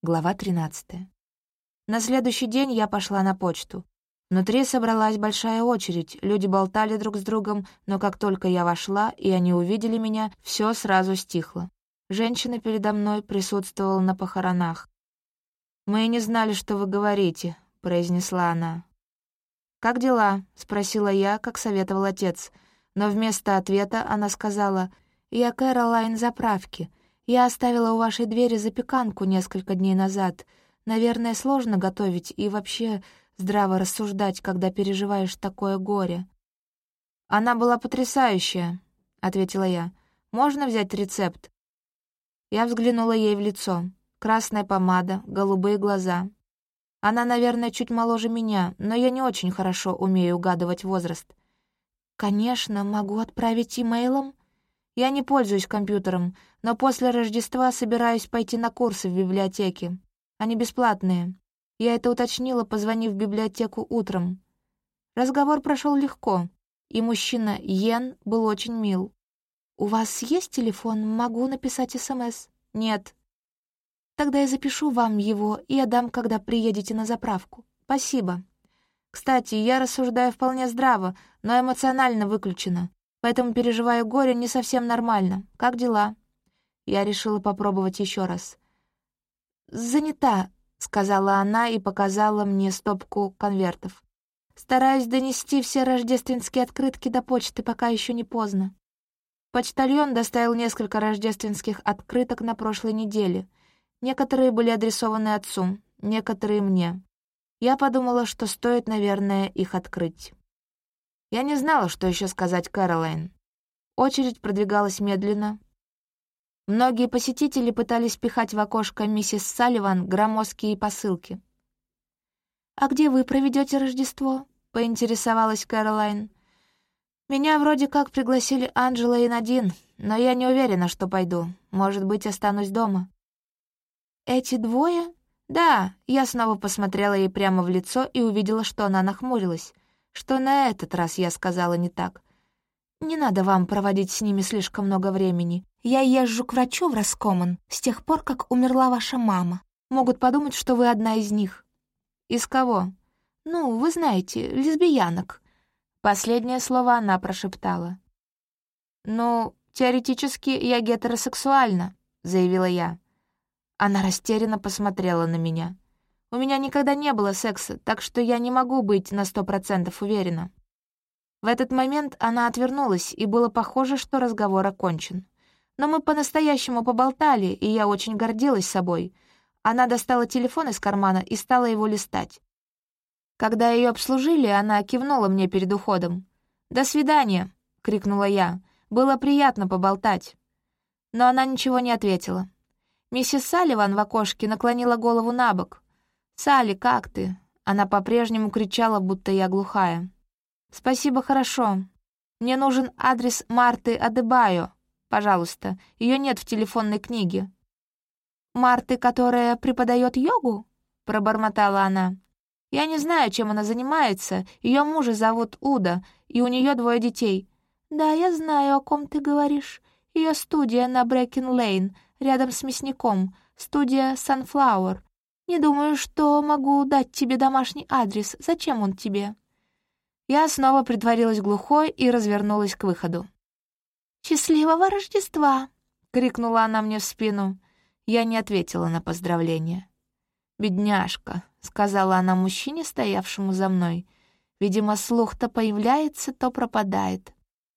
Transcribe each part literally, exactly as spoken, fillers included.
Глава тринадцатая. На следующий день я пошла на почту. Внутри собралась большая очередь, люди болтали друг с другом, но как только я вошла, и они увидели меня, все сразу стихло. Женщина передо мной присутствовала на похоронах. «Мы и не знали, что вы говорите», — произнесла она. «Как дела?» — спросила я, как советовал отец. Но вместо ответа она сказала: «Я Кэролайн заправки. Я оставила у вашей двери запеканку несколько дней назад. Наверное, сложно готовить и вообще здраво рассуждать, когда переживаешь такое горе». «Она была потрясающая», — ответила я. «Можно взять рецепт?» Я взглянула ей в лицо. Красная помада, голубые глаза. Она, наверное, чуть моложе меня, но я не очень хорошо умею угадывать возраст. «Конечно, могу отправить имейлом. Я не пользуюсь компьютером, но после Рождества собираюсь пойти на курсы в библиотеке. Они бесплатные. Я это уточнила, позвонив в библиотеку утром. Разговор прошел легко, и мужчина Йен был очень мил. «У вас есть телефон? Могу написать СМС?» «Нет». «Тогда я запишу вам его и отдам, когда приедете на заправку. Спасибо. Кстати, я рассуждаю вполне здраво, но эмоционально выключена, поэтому переживаю горе не совсем нормально. Как дела?» Я решила попробовать еще раз. «Занята», — сказала она и показала мне стопку конвертов. «Стараюсь донести все рождественские открытки до почты, пока еще не поздно». Почтальон доставил несколько рождественских открыток на прошлой неделе. Некоторые были адресованы отцу, некоторые мне. Я подумала, что стоит, наверное, их открыть. Я не знала, что еще сказать Кэролайн. Очередь продвигалась медленно. Многие посетители пытались пихать в окошко миссис Салливан громоздкие посылки. «А где вы проведете Рождество?» — поинтересовалась Кэролайн. «Меня вроде как пригласили Анджела и Надин, но я не уверена, что пойду. Может быть, останусь дома». «Эти двое?» «Да», — я снова посмотрела ей прямо в лицо и увидела, что она нахмурилась. Что на этот раз я сказала не так. «Не надо вам проводить с ними слишком много времени. Я езжу к врачу в Раскоман с тех пор, как умерла ваша мама. Могут подумать, что вы одна из них». «Из кого?» «Ну, вы знаете, лесбиянок». Последнее слово она прошептала. «Ну, теоретически я гетеросексуальна», — заявила я. Она растерянно посмотрела на меня. «У меня никогда не было секса, так что я не могу быть на сто процентов уверена». В этот момент она отвернулась, и было похоже, что разговор окончен. Но мы по-настоящему поболтали, и я очень гордилась собой. Она достала телефон из кармана и стала его листать. Когда ее обслужили, она кивнула мне перед уходом. «До свидания!» — крикнула я. «Было приятно поболтать». Но она ничего не ответила. Миссис Салливан в окошке наклонила голову на бок. «Салли, как ты?» Она по-прежнему кричала, будто я глухая. «Спасибо, хорошо. Мне нужен адрес Марты Адебайо. Пожалуйста, ее нет в телефонной книге». «Марты, которая преподает йогу?» — пробормотала она. «Я не знаю, чем она занимается. Ее мужа зовут Уда, и у нее двое детей». «Да, я знаю, о ком ты говоришь. Ее студия на Брэкен-Лейн, рядом с мясником, студия Sunflower. Не думаю, что могу дать тебе домашний адрес. Зачем он тебе?» Я снова притворилась глухой и развернулась к выходу. «Счастливого Рождества!» — крикнула она мне в спину. Я не ответила на поздравление. «Бедняжка», — сказала она мужчине, стоявшему за мной. «Видимо, слух то появляется, то пропадает».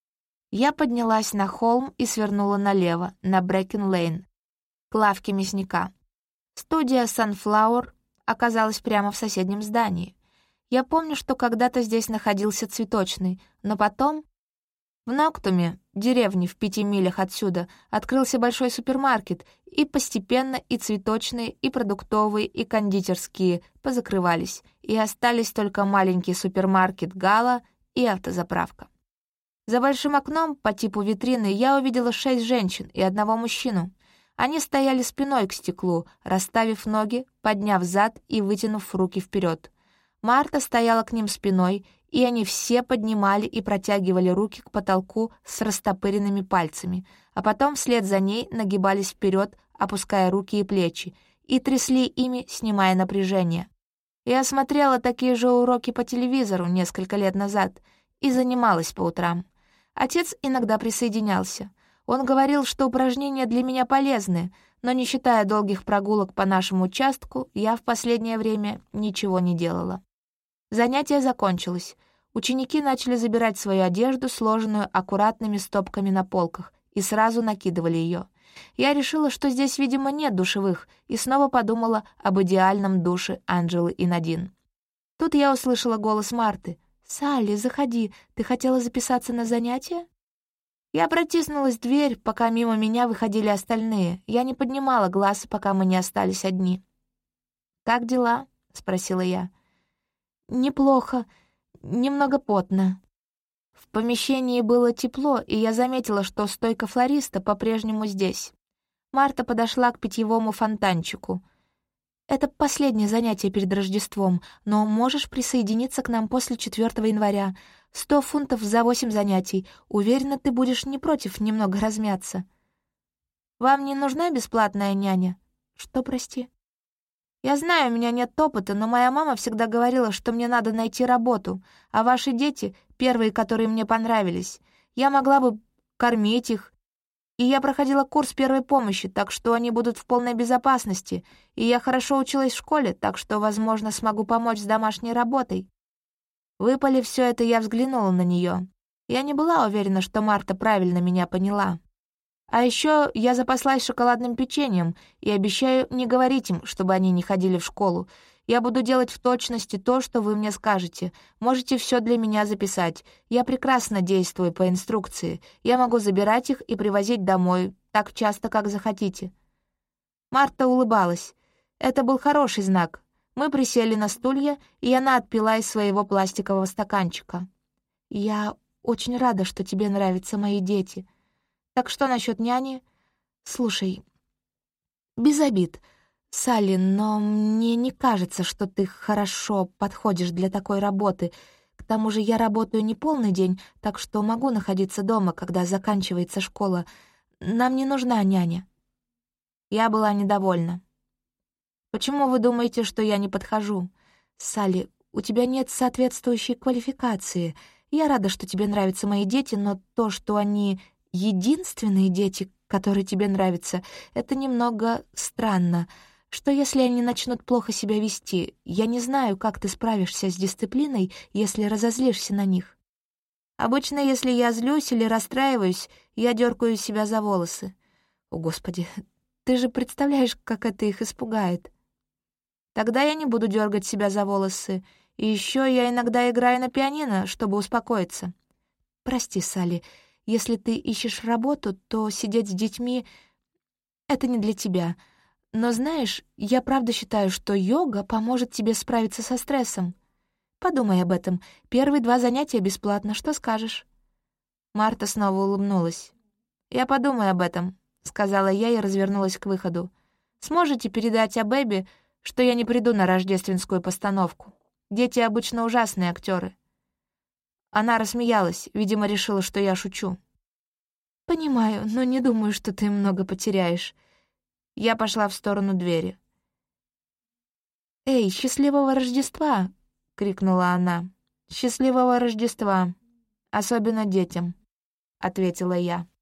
Я поднялась на холм и свернула налево, на Брэкен-Лейн, к лавке мясника. Студия Sunflower оказалась прямо в соседнем здании. Я помню, что когда-то здесь находился цветочный, но потом... В Ноктуме, деревне в пяти милях отсюда, открылся большой супермаркет, и постепенно и цветочные, и продуктовые, и кондитерские позакрывались, и остались только маленький супермаркет «Гала» и автозаправка. За большим окном по типу витрины я увидела шесть женщин и одного мужчину. Они стояли спиной к стеклу, расставив ноги, подняв зад и вытянув руки вперед. Марта стояла к ним спиной, и они все поднимали и протягивали руки к потолку с растопыренными пальцами, а потом вслед за ней нагибались вперед, опуская руки и плечи, и трясли ими, снимая напряжение. Я смотрела такие же уроки по телевизору несколько лет назад и занималась по утрам. Отец иногда присоединялся. Он говорил, что упражнения для меня полезны, но, не считая долгих прогулок по нашему участку, я в последнее время ничего не делала. Занятие закончилось. Ученики начали забирать свою одежду, сложенную аккуратными стопками на полках, и сразу накидывали ее. Я решила, что здесь, видимо, нет душевых, и снова подумала об идеальном душе Анжелы и Надин. Тут я услышала голос Марты. «Салли, заходи, ты хотела записаться на занятия?» Я протиснулась в дверь, пока мимо меня выходили остальные. Я не поднимала глаз, пока мы не остались одни. «Как дела?» — спросила я. «Неплохо, немного потно». В помещении было тепло, и я заметила, что стойка флориста по-прежнему здесь. Марта подошла к питьевому фонтанчику. «Это последнее занятие перед Рождеством, но можешь присоединиться к нам после четвёртого января. Сто фунтов за восемь занятий. Уверена, ты будешь не против немного размяться». «Вам не нужна бесплатная няня?» «Что, прости?» «Я знаю, у меня нет опыта, но моя мама всегда говорила, что мне надо найти работу, а ваши дети — первые, которые мне понравились. Я могла бы кормить их, и я проходила курс первой помощи, так что они будут в полной безопасности, и я хорошо училась в школе, так что, возможно, смогу помочь с домашней работой». Выпалив все это, я взглянула на нее. Я не была уверена, что Марта правильно меня поняла. А еще я запаслась шоколадным печеньем и обещаю не говорить им, чтобы они не ходили в школу. Я буду делать в точности то, что вы мне скажете. Можете все для меня записать. Я прекрасно действую по инструкции. Я могу забирать их и привозить домой так часто, как захотите». Марта улыбалась. Это был хороший знак. Мы присели на стулья, и она отпила из своего пластикового стаканчика. «Я очень рада, что тебе нравятся мои дети. Так что насчет няни? Слушай, без обид, Салли, но мне не кажется, что ты хорошо подходишь для такой работы. К тому же я работаю не полный день, так что могу находиться дома, когда заканчивается школа. Нам не нужна няня». Я была недовольна. «Почему вы думаете, что я не подхожу? Салли, у тебя нет соответствующей квалификации. Я рада, что тебе нравятся мои дети, но то, что они единственные дети, которые тебе нравятся, это немного странно. Что если они начнут плохо себя вести? Я не знаю, как ты справишься с дисциплиной, если разозлишься на них. Обычно, если я злюсь или расстраиваюсь, я дергаю себя за волосы. О, Господи, ты же представляешь, как это их испугает. Тогда я не буду дергать себя за волосы. И еще я иногда играю на пианино, чтобы успокоиться. Прости, Салли, если ты ищешь работу, то сидеть с детьми — это не для тебя. Но знаешь, я правда считаю, что йога поможет тебе справиться со стрессом. Подумай об этом. Первые два занятия бесплатно. Что скажешь?» Марта снова улыбнулась. «Я подумаю об этом», — сказала я и развернулась к выходу. «Сможете передать Абэби, что я не приду на рождественскую постановку? Дети обычно ужасные актеры». Она рассмеялась, видимо, решила, что я шучу. «Понимаю, но не думаю, что ты много потеряешь». Я пошла в сторону двери. «Эй, счастливого Рождества!» — крикнула она. «Счастливого Рождества! Особенно детям!» — ответила я.